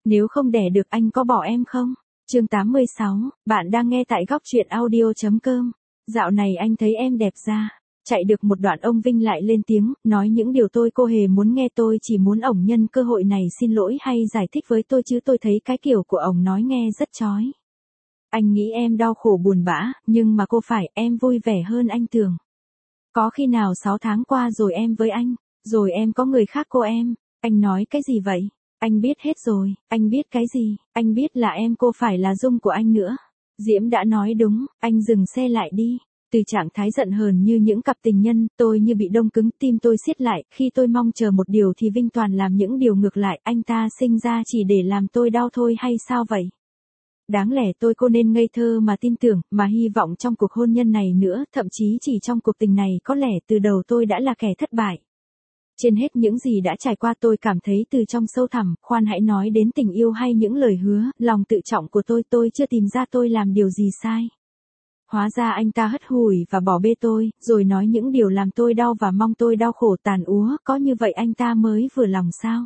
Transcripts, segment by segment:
Nếu không đẻ được anh có bỏ em không? Chương 86, bạn đang nghe tại góc truyện audio.com. Dạo này anh thấy em đẹp ra. Chạy được một đoạn ông Vinh lại lên tiếng, nói những điều cô hề muốn nghe, tôi chỉ muốn ổng nhân cơ hội này xin lỗi hay giải thích với tôi chứ tôi thấy cái kiểu của ổng nói nghe rất chói. Anh nghĩ em đau khổ buồn bã, nhưng mà cô phải, em vui vẻ hơn anh tưởng. Có khi nào 6 tháng qua rồi em với anh, rồi em có người khác cô em, anh nói cái gì vậy? Anh biết hết rồi, anh biết cái gì, anh biết là em cô phải là Dung của anh nữa. Diễm đã nói đúng, anh dừng xe lại đi. Từ trạng thái giận hờn như những cặp tình nhân, tôi như bị đông cứng, tim tôi siết lại, khi tôi mong chờ một điều thì Vinh toàn làm những điều ngược lại, anh ta sinh ra chỉ để làm tôi đau thôi hay sao vậy? Đáng lẽ cô nên ngây thơ mà tin tưởng, mà hy vọng trong cuộc hôn nhân này nữa, thậm chí chỉ trong cuộc tình này có lẽ từ đầu tôi đã là kẻ thất bại. Trên hết những gì đã trải qua tôi cảm thấy từ trong sâu thẳm, khoan hãy nói đến tình yêu hay những lời hứa, lòng tự trọng của tôi chưa tìm ra tôi làm điều gì sai. Hóa ra anh ta hất hủi và bỏ bê tôi, rồi nói những điều làm tôi đau và mong tôi đau khổ tàn úa, có như vậy anh ta mới vừa lòng sao?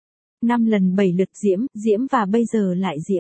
5 lần 7 lượt Diễm và bây giờ lại Diễm.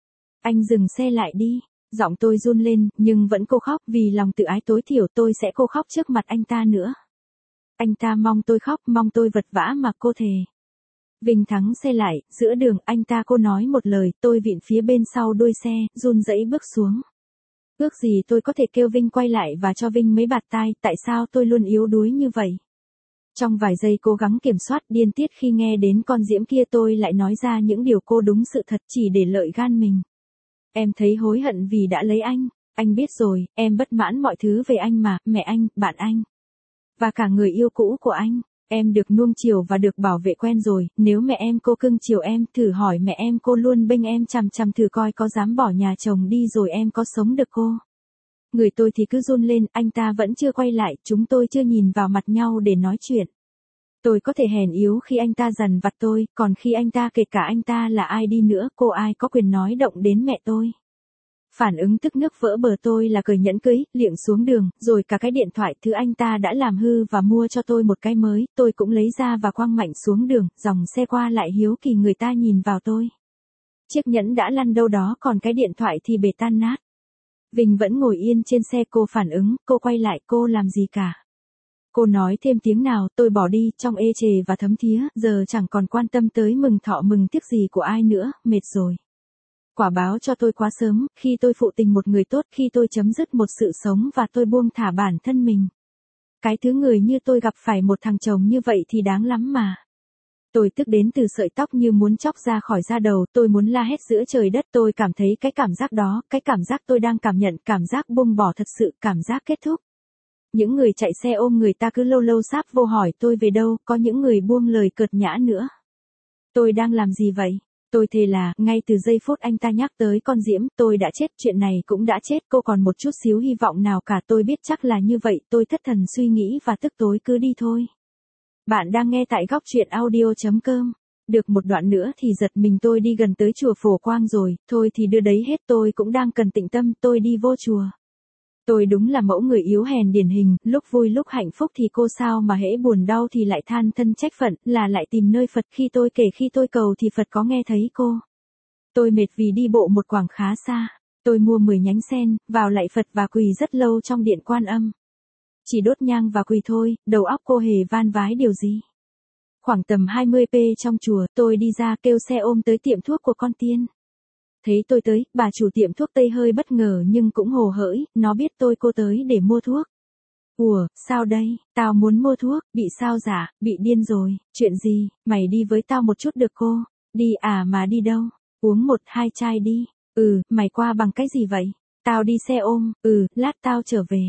Anh dừng xe lại đi, giọng tôi run lên, nhưng vẫn cô khóc vì lòng tự ái tối thiểu tôi sẽ cô khóc trước mặt anh ta nữa. Anh ta mong tôi khóc, mong tôi vật vã mà cô thề. Vinh thắng xe lại, giữa đường anh ta cô nói một lời, tôi vịn phía bên sau đuôi xe, run rẩy bước xuống. Ước gì tôi có thể kêu Vinh quay lại và cho Vinh mấy bạt tai, tại sao tôi luôn yếu đuối như vậy? Trong vài giây cố gắng kiểm soát điên tiết khi nghe đến con Diễm kia tôi lại nói ra những điều cô đúng sự thật chỉ để lợi gan mình. Em thấy hối hận vì đã lấy anh biết rồi, em bất mãn mọi thứ về anh mà, mẹ anh, bạn anh. Và cả người yêu cũ của anh, em được nuông chiều và được bảo vệ quen rồi, nếu mẹ em cô cưng chiều em, thử hỏi mẹ em cô luôn bênh em chằm chằm thử coi có dám bỏ nhà chồng đi rồi em có sống được cô. Người tôi thì cứ run lên, anh ta vẫn chưa quay lại, chúng tôi chưa nhìn vào mặt nhau để nói chuyện. Tôi có thể hèn yếu khi anh ta dằn vặt tôi, còn khi anh ta kể cả anh ta là ai đi nữa, cô ai có quyền nói động đến mẹ tôi. Phản ứng tức nước vỡ bờ tôi là cởi nhẫn cưới, liệng xuống đường, rồi cả cái điện thoại thứ anh ta đã làm hư và mua cho tôi một cái mới, tôi cũng lấy ra và quăng mạnh xuống đường, dòng xe qua lại hiếu kỳ người ta nhìn vào tôi. Chiếc nhẫn đã lăn đâu đó còn cái điện thoại thì bể tan nát. Vinh vẫn ngồi yên trên xe, cô phản ứng, cô quay lại, cô làm gì cả. Cô nói thêm tiếng nào, tôi bỏ đi, trong ê chề và thấm thía, giờ chẳng còn quan tâm tới mừng thọ mừng tiếc gì của ai nữa, mệt rồi. Quả báo cho tôi quá sớm, khi tôi phụ tình một người tốt, khi tôi chấm dứt một sự sống và tôi buông thả bản thân mình. Cái thứ người như tôi gặp phải một thằng chồng như vậy thì đáng lắm mà. Tôi tức đến từ sợi tóc như muốn chóc ra khỏi da đầu, tôi muốn la hét giữa trời đất, tôi cảm thấy cái cảm giác đó, cái cảm giác tôi đang cảm nhận, cảm giác buông bỏ thật sự, cảm giác kết thúc. Những người chạy xe ôm người ta cứ lâu lâu sáp vô hỏi tôi về đâu, có những người buông lời cợt nhã nữa. Tôi đang làm gì vậy? Tôi thề là, ngay từ giây phút anh ta nhắc tới con Diễm, tôi đã chết, chuyện này cũng đã chết, cô còn một chút xíu hy vọng nào cả, tôi biết chắc là như vậy, tôi thất thần suy nghĩ và tức tối cứ đi thôi. Bạn đang nghe tại góc truyện audio.com. Được một đoạn nữa thì giật mình tôi đi gần tới chùa Phổ Quang rồi, thôi thì đưa đấy hết, tôi cũng đang cần tĩnh tâm, tôi đi vô chùa. Tôi đúng là mẫu người yếu hèn điển hình, lúc vui lúc hạnh phúc thì cô sao mà hễ buồn đau thì lại than thân trách phận, là lại tìm nơi Phật, khi tôi kể khi tôi cầu thì Phật có nghe thấy cô. Tôi mệt vì đi bộ một quãng khá xa, tôi mua 10 nhánh sen, vào lạy Phật và quỳ rất lâu trong điện Quan Âm. Chỉ đốt nhang và quỳ thôi, đầu óc cô hề van vái điều gì. Khoảng tầm 20p trong chùa, tôi đi ra kêu xe ôm tới tiệm thuốc của con Tiên. Thấy tôi tới, bà chủ tiệm thuốc Tây hơi bất ngờ nhưng cũng hồ hởi, nó biết cô tới để mua thuốc. Ủa, sao đây, tao muốn mua thuốc, bị sao dạ, bị điên rồi, chuyện gì, mày đi với tao một chút được cô, đi à mà đi đâu, uống 1-2 chai đi, mày qua bằng cách gì vậy, tao đi xe ôm, lát tao trở về.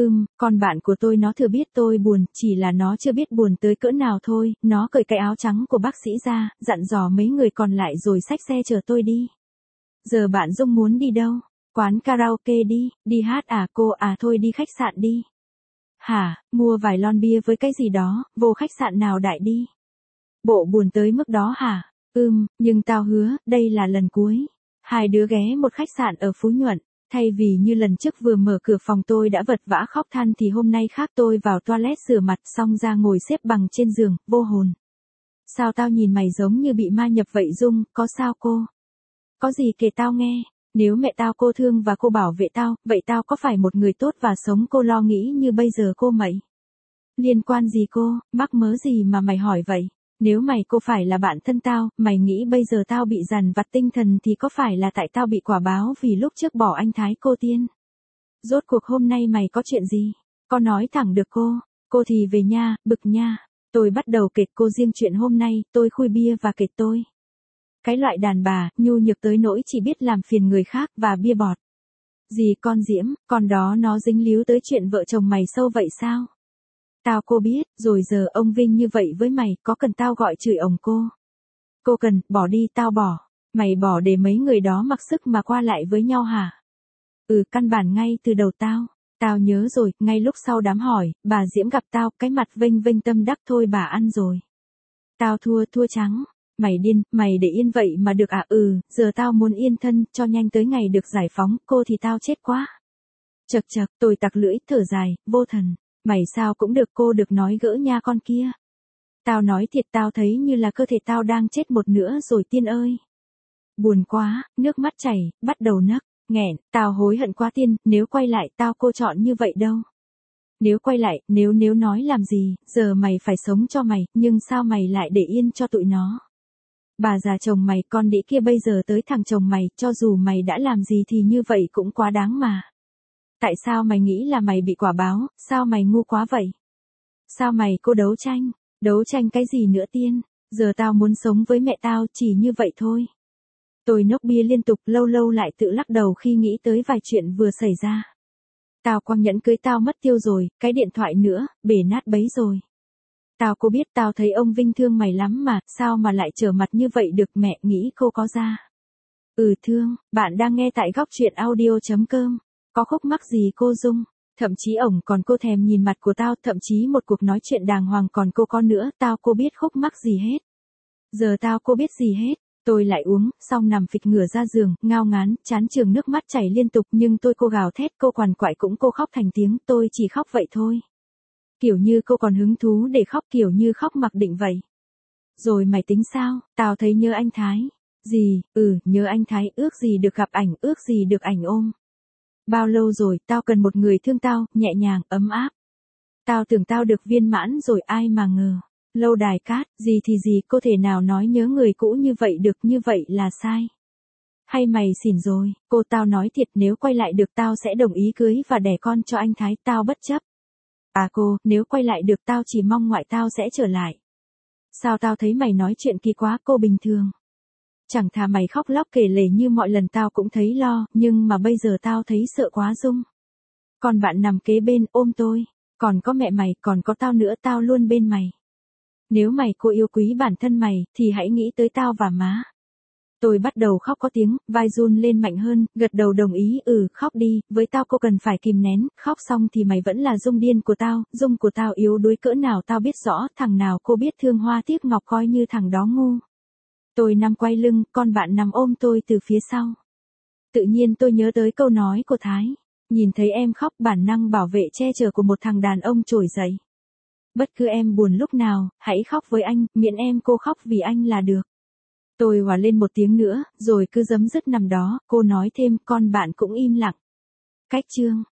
Con bạn của tôi nó thừa biết tôi buồn, chỉ là nó chưa biết buồn tới cỡ nào thôi, nó cởi cái áo trắng của bác sĩ ra, dặn dò mấy người còn lại rồi xách xe chở tôi đi. Giờ bạn Dung muốn đi đâu? Quán karaoke đi hát à cô à, thôi đi khách sạn đi. Hả, mua vài lon bia với cái gì đó, vô khách sạn nào đại đi. Bộ buồn tới mức đó hả? Nhưng tao hứa, đây là lần cuối. Hai đứa ghé một khách sạn ở Phú Nhuận. Thay vì như lần trước vừa mở cửa phòng tôi đã vật vã khóc than thì hôm nay khác, tôi vào toilet rửa mặt xong ra ngồi xếp bằng trên giường, vô hồn. Sao tao nhìn mày giống như bị ma nhập vậy Dung, có sao cô? Có gì kể tao nghe, nếu mẹ tao cô thương và cô bảo vệ tao, vậy tao có phải một người tốt và sống cô lo nghĩ như bây giờ cô mày? Liên quan gì cô, mắc mớ gì mà mày hỏi vậy? Nếu mày cô phải là bạn thân tao, mày nghĩ bây giờ tao bị dằn vặt tinh thần thì có phải là tại tao bị quả báo vì lúc trước bỏ anh Thái cô Tiên? Rốt cuộc hôm nay mày có chuyện gì? Có nói thẳng được cô thì về nha, bực nha. Tôi bắt đầu kể cô riêng chuyện hôm nay, tôi khui bia và kể tôi. Cái loại đàn bà, nhu nhược tới nỗi chỉ biết làm phiền người khác và bia bọt. Gì con Diễm, con đó nó dính líu tới chuyện vợ chồng mày sâu vậy sao? Tao cô biết, rồi giờ ông Vinh như vậy với mày, có cần tao gọi chửi ông cô? Cô cần, bỏ đi tao bỏ. Mày bỏ để mấy người đó mặc sức mà qua lại với nhau hả? Căn bản ngay từ đầu tao nhớ rồi, ngay lúc sau đám hỏi, bà Diễm gặp tao, cái mặt vênh vênh tâm đắc thôi bà ăn rồi. Tao thua trắng. Mày điên, mày để yên vậy mà được à? Giờ tao muốn yên thân, cho nhanh tới ngày được giải phóng, cô thì tao chết quá. Chật, tôi tặc lưỡi, thở dài, vô thần. Mày sao cũng được, cô được nói gỡ nha con kia. Tao nói thiệt, tao thấy như là cơ thể tao đang chết một nửa rồi Tiên ơi. Buồn quá, nước mắt chảy, bắt đầu nấc, nghẹn, tao hối hận quá Tiên, nếu quay lại tao cô chọn như vậy đâu. Nếu quay lại, nếu nói làm gì, giờ mày phải sống cho mày, nhưng sao mày lại để yên cho tụi nó? Bà già chồng mày, con đĩ kia bây giờ tới thằng chồng mày, cho dù mày đã làm gì thì như vậy cũng quá đáng mà. Tại sao mày nghĩ là mày bị quả báo, sao mày ngu quá vậy? Sao mày cô đấu tranh cái gì nữa Tiên? Giờ tao muốn sống với mẹ tao, chỉ như vậy thôi. Tôi nốc bia liên tục, lâu lâu lại tự lắc đầu khi nghĩ tới vài chuyện vừa xảy ra. Tao quăng nhẫn cưới tao mất tiêu rồi, cái điện thoại nữa, bể nát bấy rồi. Tao cô biết, tao thấy ông Vinh thương mày lắm mà, sao mà lại trở mặt như vậy được, mẹ nghĩ cô có ra. Thương, bạn đang nghe tại góc truyện audio.com. Có khúc mắc gì cô Dung? Thậm chí ổng còn cô thèm nhìn mặt của tao, thậm chí một cuộc nói chuyện đàng hoàng còn cô có nữa, tao cô biết khúc mắc gì hết. Giờ tao cô biết gì hết. Tôi lại uống, xong nằm phịch ngửa ra giường, ngao ngán, chán trường nước mắt chảy liên tục nhưng tôi cô gào thét, cô quằn quại cũng cô khóc thành tiếng, tôi chỉ khóc vậy thôi. Kiểu như cô còn hứng thú để khóc, kiểu như khóc mặc định vậy. Rồi mày tính sao? Tao thấy nhớ anh Thái. Gì? Nhớ anh Thái, ước gì được gặp ảnh, ước gì được ảnh ôm. Bao lâu rồi, tao cần một người thương tao, nhẹ nhàng, ấm áp. Tao tưởng tao được viên mãn rồi, ai mà ngờ. Lâu đài cát, gì thì gì, cô thể nào nói nhớ người cũ như vậy được, như vậy là sai. Hay mày xỉn rồi, cô tao nói thiệt, nếu quay lại được tao sẽ đồng ý cưới và đẻ con cho anh Thái, tao bất chấp. Cô, nếu quay lại được tao chỉ mong ngoại tao sẽ trở lại. Sao tao thấy mày nói chuyện kỳ quá, cô bình thường. Chẳng thà mày khóc lóc kể lể như mọi lần tao cũng thấy lo, nhưng mà bây giờ tao thấy sợ quá Dung. Còn bạn nằm kế bên, ôm tôi. Còn có mẹ mày, còn có tao nữa, tao luôn bên mày. Nếu mày cô yêu quý bản thân mày, thì hãy nghĩ tới tao và má. Tôi bắt đầu khóc có tiếng, vai run lên mạnh hơn, gật đầu đồng ý, khóc đi, với tao cô cần phải kìm nén, khóc xong thì mày vẫn là Dung điên của tao, Dung của tao yếu đuối cỡ nào tao biết rõ, thằng nào cô biết thương hoa tiếc ngọc coi như thằng đó ngu. Tôi nằm quay lưng, con bạn nằm ôm tôi từ phía sau. Tự nhiên tôi nhớ tới câu nói của Thái, nhìn thấy em khóc bản năng bảo vệ che chở của một thằng đàn ông trỗi dậy. Bất cứ em buồn lúc nào, hãy khóc với anh, miễn em cô khóc vì anh là được. Tôi hòa lên một tiếng nữa, rồi cứ giấm dứt nằm đó, cô nói thêm, con bạn cũng im lặng. Cách chương.